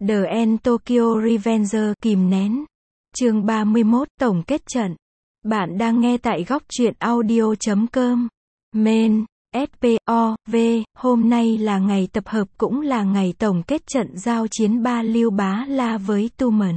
The End Tokyo Revenger kìm nén. Chương 31 tổng kết trận. Bạn đang nghe tại góc truyện audio.com. Main, SPOV, hôm nay là ngày tập hợp cũng là ngày tổng kết trận giao chiến Ba Liêu Bá La với Tu Mần.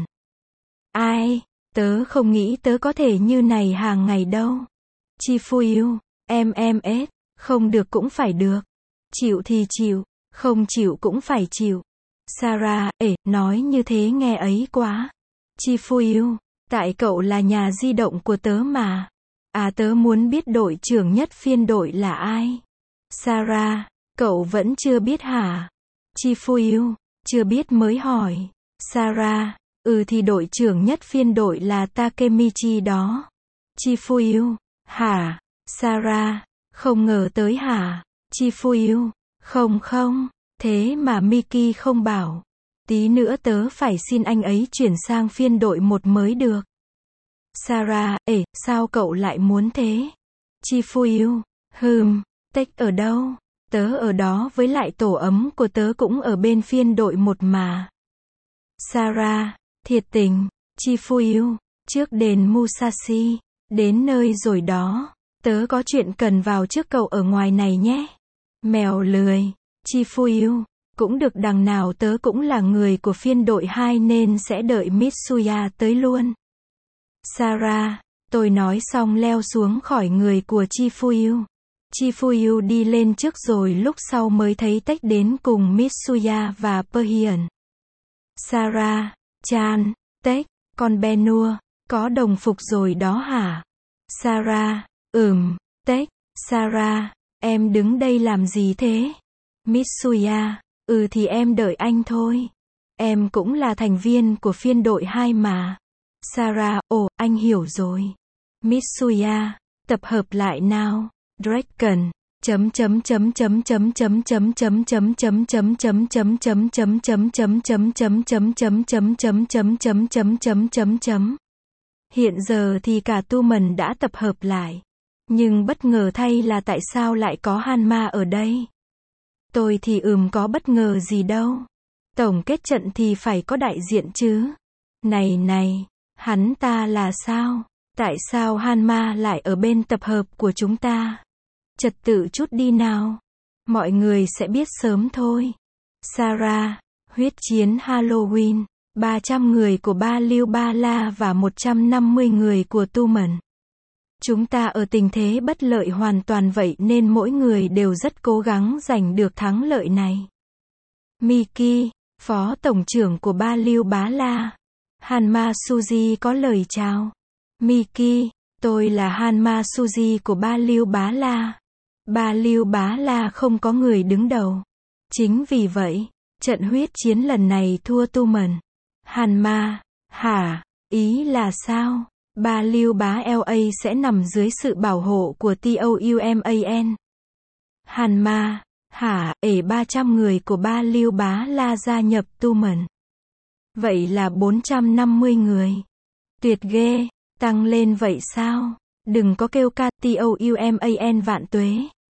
Ai, tớ không nghĩ tớ có thể như này hàng ngày đâu. Chi Phu Yêu, MMS, không được cũng phải được. Chịu thì chịu, không chịu cũng phải chịu. Sarah, nói như thế nghe ấy quá. Chi Phu Yêu, tại cậu là nhà di động của tớ mà. À, tớ muốn biết đội trưởng nhất phiên đội là ai. Sarah, cậu vẫn chưa biết hả? Chi Phu Yêu, chưa biết mới hỏi. Sarah, thì đội trưởng nhất phiên đội là Takemichi đó. Chi Phu Yêu, hả? Sarah, không ngờ tới hả? Chi Phu Yêu, không, thế mà Miki không bảo. Tí nữa tớ phải xin anh ấy chuyển sang phiên đội 1 mới được. Sarah, sao cậu lại muốn thế? Chi Phu Yêu, Tech ở đâu? Tớ ở đó, với lại tổ ấm của tớ cũng ở bên phiên đội 1 mà. Sarah, thiệt tình. Chi Phu Yêu, trước đền Musashi. Đến nơi rồi đó. Tớ có chuyện cần vào trước cậu ở ngoài này nhé. Mèo lười. Chi Phu Yêu, cũng được, đằng nào tớ cũng là người của phiên đội 2 nên sẽ đợi Mitsuya tới luôn. Sarah, tôi nói xong leo xuống khỏi người của Chi Phu Yêu. Chi Phu Yêu đi lên trước rồi lúc sau mới thấy Tech đến cùng Mitsuya và Perhian. Sarah, Chan, Tech, con Benua, có đồng phục rồi đó hả? Sarah, Tech, Sarah, em đứng đây làm gì thế? Mitsuya, thì em đợi anh thôi. Em cũng là thành viên của phiên đội 2 mà. Sarah, anh hiểu rồi. Mitsuya, tập hợp lại nào. Draken. Hiện giờ thì cả Tu Mần đã tập hợp lại. Nhưng bất ngờ thay là tại sao lại có Hanma ở đây? Tôi thì có bất ngờ gì đâu. Tổng kết trận thì phải có đại diện chứ. Này, hắn ta là sao? Tại sao Hanma lại ở bên tập hợp của chúng ta? Trật tự chút đi nào. Mọi người sẽ biết sớm thôi. Sarah, huyết chiến Halloween. 300 người của Ba Liêu Ba La và 150 người của Tu Mần. Chúng ta ở tình thế bất lợi hoàn toàn vậy nên mỗi người đều rất cố gắng giành được thắng lợi này. Miki, phó tổng trưởng của Ba Liêu Bá La. Hanma Suji có lời chào. Miki, tôi là Hanma Suji của Ba Liêu Bá La. Ba Liêu Bá La không có người đứng đầu. Chính vì vậy, trận huyết chiến lần này thua Tu Mần. Hanma, hả? Ý là sao? Ba Liêu Bá LA sẽ nằm dưới sự bảo hộ của TOUMAN. Hanma, hả? 300 người của Ba Liêu Bá La gia nhập Tu Mần. Vậy là 450 người. Tuyệt ghê, tăng lên vậy sao? Đừng có kêu ca TOUMAN vạn tuế.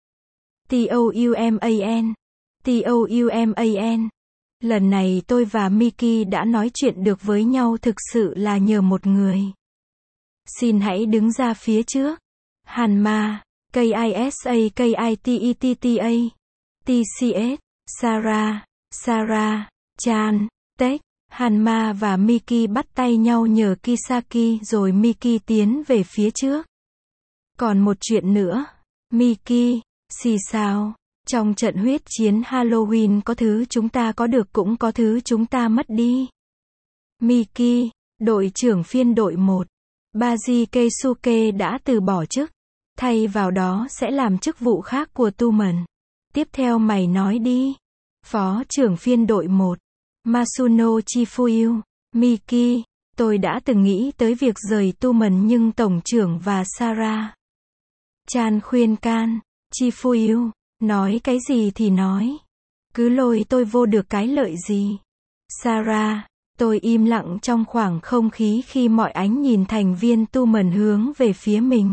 TOUMAN. Lần này tôi và Miki đã nói chuyện được với nhau thực sự là nhờ một người. Xin hãy đứng ra phía trước. Hanma, KISA KITETTA, TCS, Sarah, Chan, Tech. Hanma và Miki bắt tay nhau nhờ Kisaki rồi Miki tiến về phía trước. Còn một chuyện nữa. Miki, sao? Trong trận huyết chiến Halloween có thứ chúng ta có được cũng có thứ chúng ta mất đi. Miki, đội trưởng phiên đội 1. Baji Keisuke đã từ bỏ chức. Thay vào đó sẽ làm chức vụ khác của Tu Mần. Tiếp theo mày nói đi. Phó trưởng phiên đội 1. Masuno Chi Phu Yêu. Miki, tôi đã từng nghĩ tới việc rời Tu Mần nhưng tổng trưởng và Sarah Chan khuyên can. Chi Phu Yêu, nói cái gì thì nói. Cứ lôi tôi vô được cái lợi gì. Sarah, tôi im lặng trong khoảng không khí khi mọi ánh nhìn thành viên Tu Mần hướng về phía mình.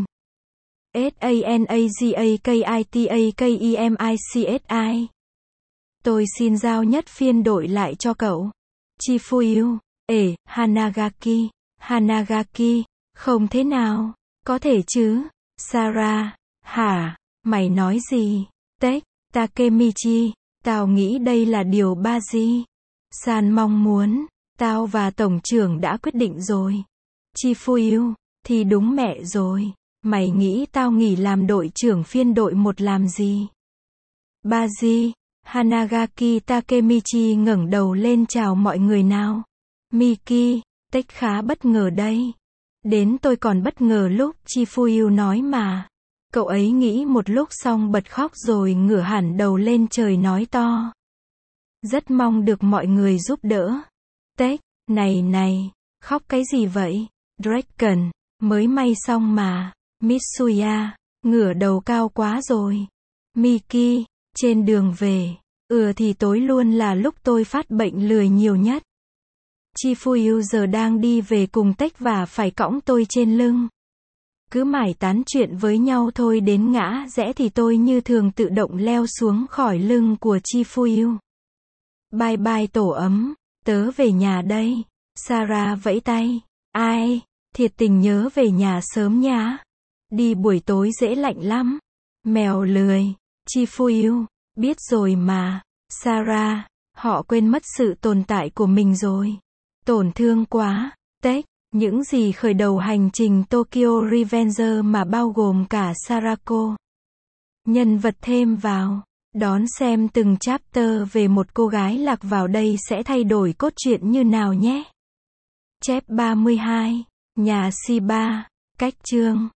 SANAGAKITAKEMICSI. Tôi xin giao nhất phiên đội lại cho cậu. Chifuyu, Hanagaki, Hanagaki, không thế nào, có thể chứ, Sarah, hả, mày nói gì, Takemichi, tao nghĩ đây là điều Baji san mong muốn, tao và tổng trưởng đã quyết định rồi. Chifuyu, thì đúng mẹ rồi, mày nghĩ tao nghỉ làm đội trưởng phiên đội 1 làm gì? Baji, Hanagaki Takemichi ngẩng đầu lên chào mọi người nào. Miki, khá bất ngờ đây. Đến tôi còn bất ngờ lúc Chifuyu nói mà. Cậu ấy nghĩ một lúc xong bật khóc rồi ngửa hẳn đầu lên trời nói to. Rất mong được mọi người giúp đỡ. Này, khóc cái gì vậy? Draken, mới may xong mà. Mitsuya, ngửa đầu cao quá rồi. Miki, trên đường về. Thì tối luôn là lúc tôi phát bệnh lười nhiều nhất. Chifuyu giờ đang đi về cùng và phải cõng tôi trên lưng. Cứ mải tán chuyện với nhau thôi đến ngã rẽ thì tôi như thường tự động leo xuống khỏi lưng của Chifuyu. Bye bye tổ ấm, tớ về nhà đây. Sarah vẫy tay. Ai, thiệt tình nhớ về nhà sớm nhá. Đi buổi tối dễ lạnh lắm. Mèo lười. Chifuyu, biết rồi mà. Sarah, họ quên mất sự tồn tại của mình rồi. Tổn thương quá. Những gì khởi đầu hành trình Tokyo Revenger mà bao gồm cả Sarako. Nhân vật thêm vào. Đón xem từng chapter về một cô gái lạc vào đây sẽ thay đổi cốt truyện như nào nhé. Chép 32. Nhà Shiba. Cách chương.